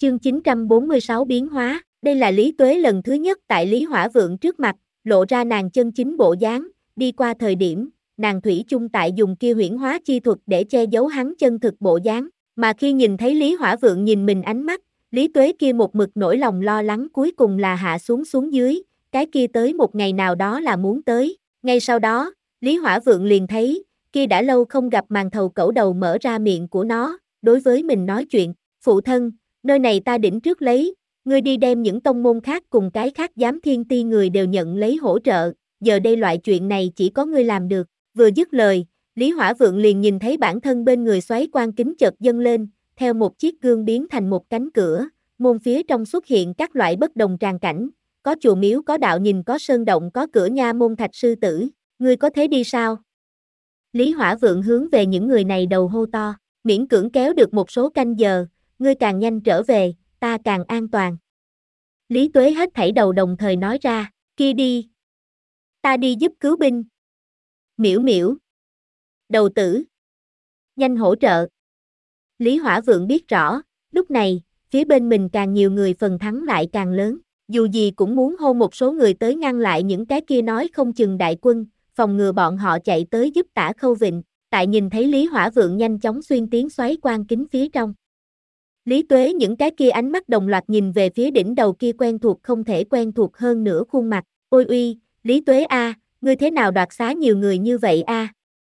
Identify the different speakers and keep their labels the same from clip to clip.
Speaker 1: Chương 946 biến hóa, đây là Lý Tuế lần thứ nhất tại Lý Hỏa Vượng trước mặt, lộ ra nàng chân chính bộ dáng, đi qua thời điểm, nàng thủy chung tại dùng kia huyễn hóa chi thuật để che giấu hắn chân thực bộ dáng, mà khi nhìn thấy Lý Hỏa Vượng nhìn mình ánh mắt, Lý Tuế kia một mực nỗi lòng lo lắng cuối cùng là hạ xuống xuống dưới, cái kia tới một ngày nào đó là muốn tới, ngay sau đó, Lý Hỏa Vượng liền thấy, kia đã lâu không gặp màn thầu cẩu đầu mở ra miệng của nó, đối với mình nói chuyện, phụ thân, nơi này ta đỉnh trước lấy, ngươi đi đem những tông môn khác cùng cái khác giám thiên ti người đều nhận lấy hỗ trợ, giờ đây loại chuyện này chỉ có ngươi làm được, vừa dứt lời, Lý Hỏa Vượng liền nhìn thấy bản thân bên người xoáy quan kính chợt dâng lên, theo một chiếc gương biến thành một cánh cửa, môn phía trong xuất hiện các loại bất đồng tràng cảnh, có chùa miếu có đạo nhìn có sơn động có cửa nha môn thạch sư tử, ngươi có thế đi sao? Lý Hỏa Vượng hướng về những người này đầu hô to, miễn cưỡng kéo được một số canh giờ, ngươi càng nhanh trở về, ta càng an toàn. Lý Tuế hết thảy đầu đồng thời nói ra, kia đi. Ta đi giúp cứu binh. Miễu miễu. Đầu tử. Nhanh hỗ trợ. Lý Hỏa Vượng biết rõ, lúc này, phía bên mình càng nhiều người phần thắng lại càng lớn, dù gì cũng muốn hô một số người tới ngăn lại những cái kia nói không chừng đại quân, phòng ngừa bọn họ chạy tới giúp Tả Khâu Vịnh, tại nhìn thấy Lý Hỏa Vượng nhanh chóng xuyên tiến xoáy quan kính phía trong. Lý Tuế những cái kia ánh mắt đồng loạt nhìn về phía đỉnh đầu kia quen thuộc không thể quen thuộc hơn nữa khuôn mặt, ôi uy, Lý Tuế a, ngươi thế nào đoạt xá nhiều người như vậy a?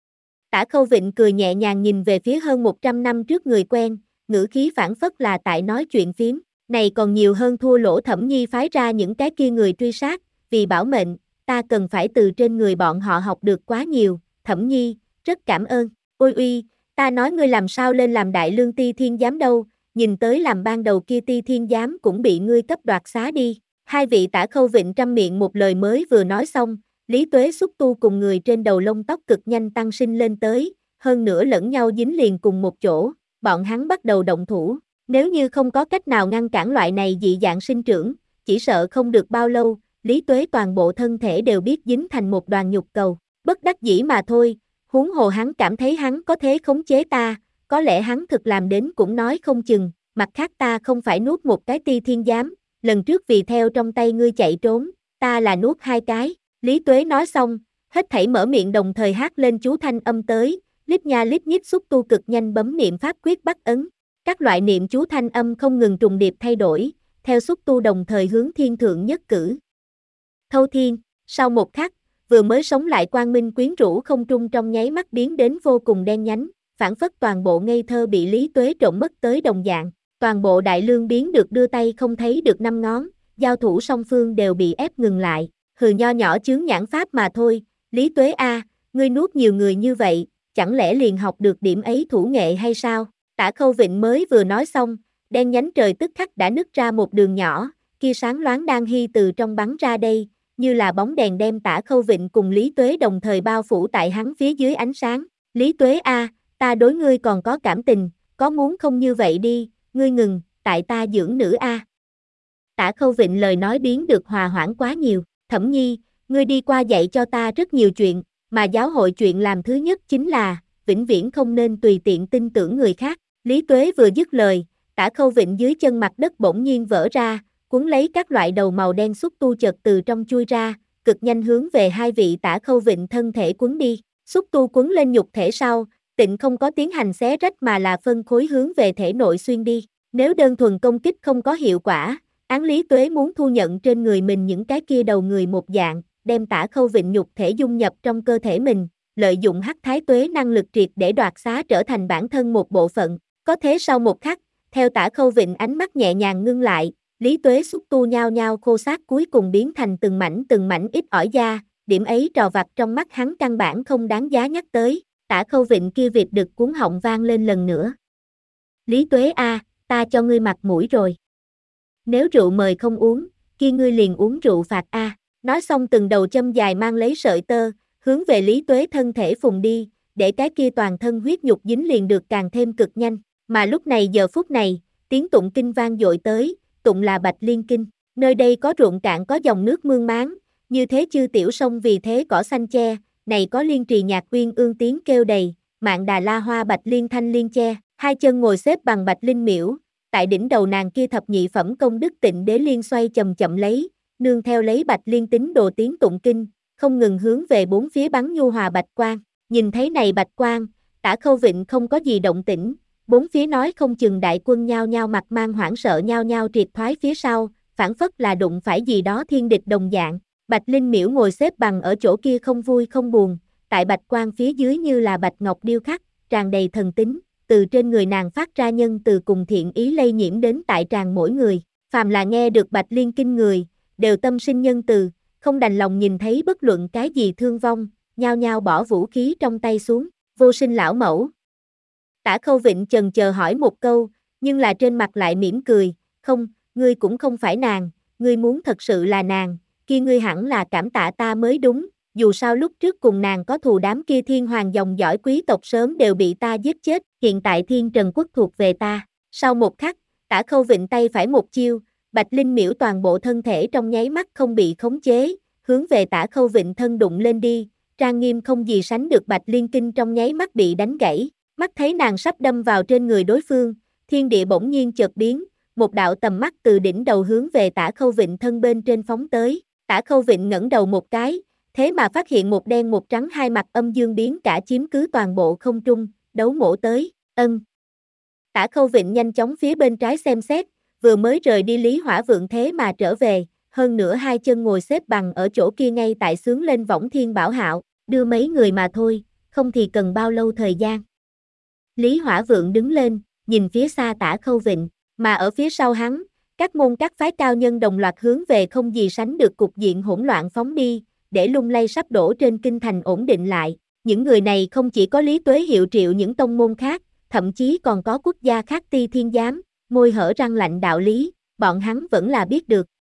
Speaker 1: Tả Khâu Vịnh cười nhẹ nhàng nhìn về phía hơn 100 năm trước người quen, ngữ khí phảng phất là tại nói chuyện phiếm, này còn nhiều hơn thua lỗ Thẩm Nhi phái ra những cái kia người truy sát, vì bảo mệnh, ta cần phải từ trên người bọn họ học được quá nhiều, Thẩm Nhi, rất cảm ơn, ôi uy, ta nói ngươi làm sao lên làm đại lương ti thiên giám đâu, nhìn tới làm ban đầu kia ti thiên giám cũng bị ngươi cấp đoạt xá đi, hai vị Tả Khâu Vịnh trăm miệng một lời mới vừa nói xong, Lý Tuế xúc tu cùng người trên đầu lông tóc cực nhanh tăng sinh lên tới, hơn nữa lẫn nhau dính liền cùng một chỗ, bọn hắn bắt đầu động thủ, nếu như không có cách nào ngăn cản loại này dị dạng sinh trưởng, chỉ sợ không được bao lâu, Lý Tuế toàn bộ thân thể đều biết dính thành một đoàn nhục cầu, bất đắc dĩ mà thôi, huống hồ hắn cảm thấy hắn có thế khống chế ta, có lẽ hắn thực làm đến cũng nói không chừng, mặt khác ta không phải nuốt một cái ti thiên giám, lần trước vì theo trong tay ngươi chạy trốn, ta là nuốt hai cái, Lý Tuế nói xong, hết thảy mở miệng đồng thời hát lên chú thanh âm tới, lít nha lít nhít xúc tu cực nhanh bấm niệm pháp quyết bắt ấn, các loại niệm chú thanh âm không ngừng trùng điệp thay đổi, theo xúc tu đồng thời hướng thiên thượng nhất cử. Thâu thiên, sau một khắc, vừa mới sống lại quang minh quyến rũ không trung trong nháy mắt biến đến vô cùng đen nhánh, phảng phất toàn bộ ngây thơ bị Lý Tuế trộm mất tới đồng dạng, toàn bộ đại lương biến được đưa tay không thấy được năm ngón, giao thủ song phương đều bị ép ngừng lại, hừ nho nhỏ chướng nhãn pháp mà thôi, Lý Tuế a, ngươi nuốt nhiều người như vậy, chẳng lẽ liền học được điểm ấy thủ nghệ hay sao? Tả Khâu Vịnh mới vừa nói xong, đen nhánh trời tức khắc đã nứt ra một đường nhỏ, kia sáng loáng đang hy từ trong bắn ra đây, như là bóng đèn đem Tả Khâu Vịnh cùng Lý Tuế đồng thời bao phủ tại hắn phía dưới ánh sáng. Lý Tuế a, ta đối ngươi còn có cảm tình, có muốn không như vậy đi, ngươi ngừng, tại ta dưỡng nữ a. Tả Khâu Vịnh lời nói biến được hòa hoãn quá nhiều, Thẩm Nhi, ngươi đi qua dạy cho ta rất nhiều chuyện, mà giáo hội chuyện làm thứ nhất chính là, vĩnh viễn không nên tùy tiện tin tưởng người khác. Lý Tuế vừa dứt lời, Tả Khâu Vịnh dưới chân mặt đất bỗng nhiên vỡ ra, cuốn lấy các loại đầu màu đen xúc tu chợt từ trong chui ra, cực nhanh hướng về hai vị Tả Khâu Vịnh thân thể cuốn đi, xúc tu cuốn lên nhục thể sau, tịnh không có tiến hành xé rách mà là phân khối hướng về thể nội xuyên đi, nếu đơn thuần công kích không có hiệu quả, án Lý Tuế muốn thu nhận trên người mình những cái kia đầu người một dạng, đem Tả Khâu Vịnh nhục thể dung nhập trong cơ thể mình, lợi dụng hắc thái tuế năng lực triệt để đoạt xá trở thành bản thân một bộ phận, có thế sau một khắc, theo Tả Khâu Vịnh ánh mắt nhẹ nhàng ngưng lại, Lý Tuế xúc tu nhao nhao khô xác cuối cùng biến thành từng mảnh ít ỏi da, điểm ấy trò vặt trong mắt hắn căn bản không đáng giá nhắc tới, Tả Khâu Vịnh kia vịt đực cuốn họng vang lên lần nữa. Lý Tuế a, ta cho ngươi mặt mũi rồi. Nếu rượu mời không uống, kia ngươi liền uống rượu phạt a. Nói xong từng đầu châm dài mang lấy sợi tơ, hướng về Lý Tuế thân thể phùng đi, để cái kia toàn thân huyết nhục dính liền được càng thêm cực nhanh, mà lúc này giờ phút này, tiếng tụng kinh vang dội tới, tụng là Bạch Liên Kinh, nơi đây có ruộng cạn có dòng nước mương máng, như thế chư tiểu sông vì thế cỏ xanh che, này có liên trì nhạc uyên ương tiếng kêu đầy, mạn đà la hoa Bạch Liên thanh liên che, hai chân ngồi xếp bằng Bạch Linh miễu, tại đỉnh đầu nàng kia thập nhị phẩm công đức tịnh đế liên xoay chậm chậm lấy, nương theo lấy Bạch Liên tín đồ tiếng tụng kinh, không ngừng hướng về bốn phía bắn nhu hòa bạch quang. Nhìn thấy này bạch quang, Tả Khâu Vịnh không có gì động tĩnh, bốn phía nói không chừng đại quân nhao nhao mặt mang hoảng sợ nhao nhao triệt thoái phía sau, phản phất là đụng phải gì đó thiên địch đồng dạng. Bạch Linh Miễu ngồi xếp bằng ở chỗ kia không vui không buồn, tại bạch quang phía dưới như là bạch ngọc điêu khắc, tràn đầy thần tính, từ trên người nàng phát ra nhân từ cùng thiện ý lây nhiễm đến tại tràn mỗi người. Phàm là nghe được Bạch Liên kinh người, đều tâm sinh nhân từ, không đành lòng nhìn thấy bất luận cái gì thương vong, nhao nhao bỏ vũ khí trong tay xuống. Vô Sinh lão mẫu. Tả Khâu Vịnh chần chờ hỏi một câu, nhưng là trên mặt lại mỉm cười, không, ngươi cũng không phải nàng, ngươi muốn thật sự là nàng, kia ngươi hẳn là cảm tạ ta mới đúng, dù sao lúc trước cùng nàng có thù đám kia thiên hoàng dòng dõi quý tộc sớm đều bị ta giết chết, hiện tại Thiên Trần Quốc thuộc về ta. Sau một khắc, Tả Khâu Vịnh tay phải một chiêu, Bạch Linh Miễu toàn bộ thân thể trong nháy mắt không bị khống chế, hướng về Tả Khâu Vịnh thân đụng lên đi, trang nghiêm không gì sánh được Bạch Liên kinh trong nháy mắt bị đánh gãy, mắt thấy nàng sắp đâm vào trên người đối phương, thiên địa bỗng nhiên chợt biến, một đạo tầm mắt từ đỉnh đầu hướng về Tả Khâu Vịnh thân bên trên phóng tới. Tả Khâu Vịnh ngẩng đầu một cái, thế mà phát hiện một đen một trắng hai mặt âm dương biến cả chiếm cứ toàn bộ không trung, đấu mổ tới, Tả Khâu Vịnh nhanh chóng phía bên trái xem xét, vừa mới rời đi Lý Hỏa Vượng thế mà trở về, hơn nữa hai chân ngồi xếp bằng ở chỗ kia ngay tại xướng lên võng thiên bảo hạo, đưa mấy người mà thôi, không thì cần bao lâu thời gian. Lý Hỏa Vượng đứng lên, nhìn phía xa Tả Khâu Vịnh, mà ở phía sau hắn, các môn các phái cao nhân đồng loạt hướng về không gì sánh được cục diện hỗn loạn phóng đi, để lung lay sắp đổ trên kinh thành ổn định lại. Những người này không chỉ có Lý Tuế hiệu triệu những tông môn khác, thậm chí còn có quốc gia khác Ti Thiên Giám, môi hở răng lạnh đạo lý, bọn hắn vẫn là biết được.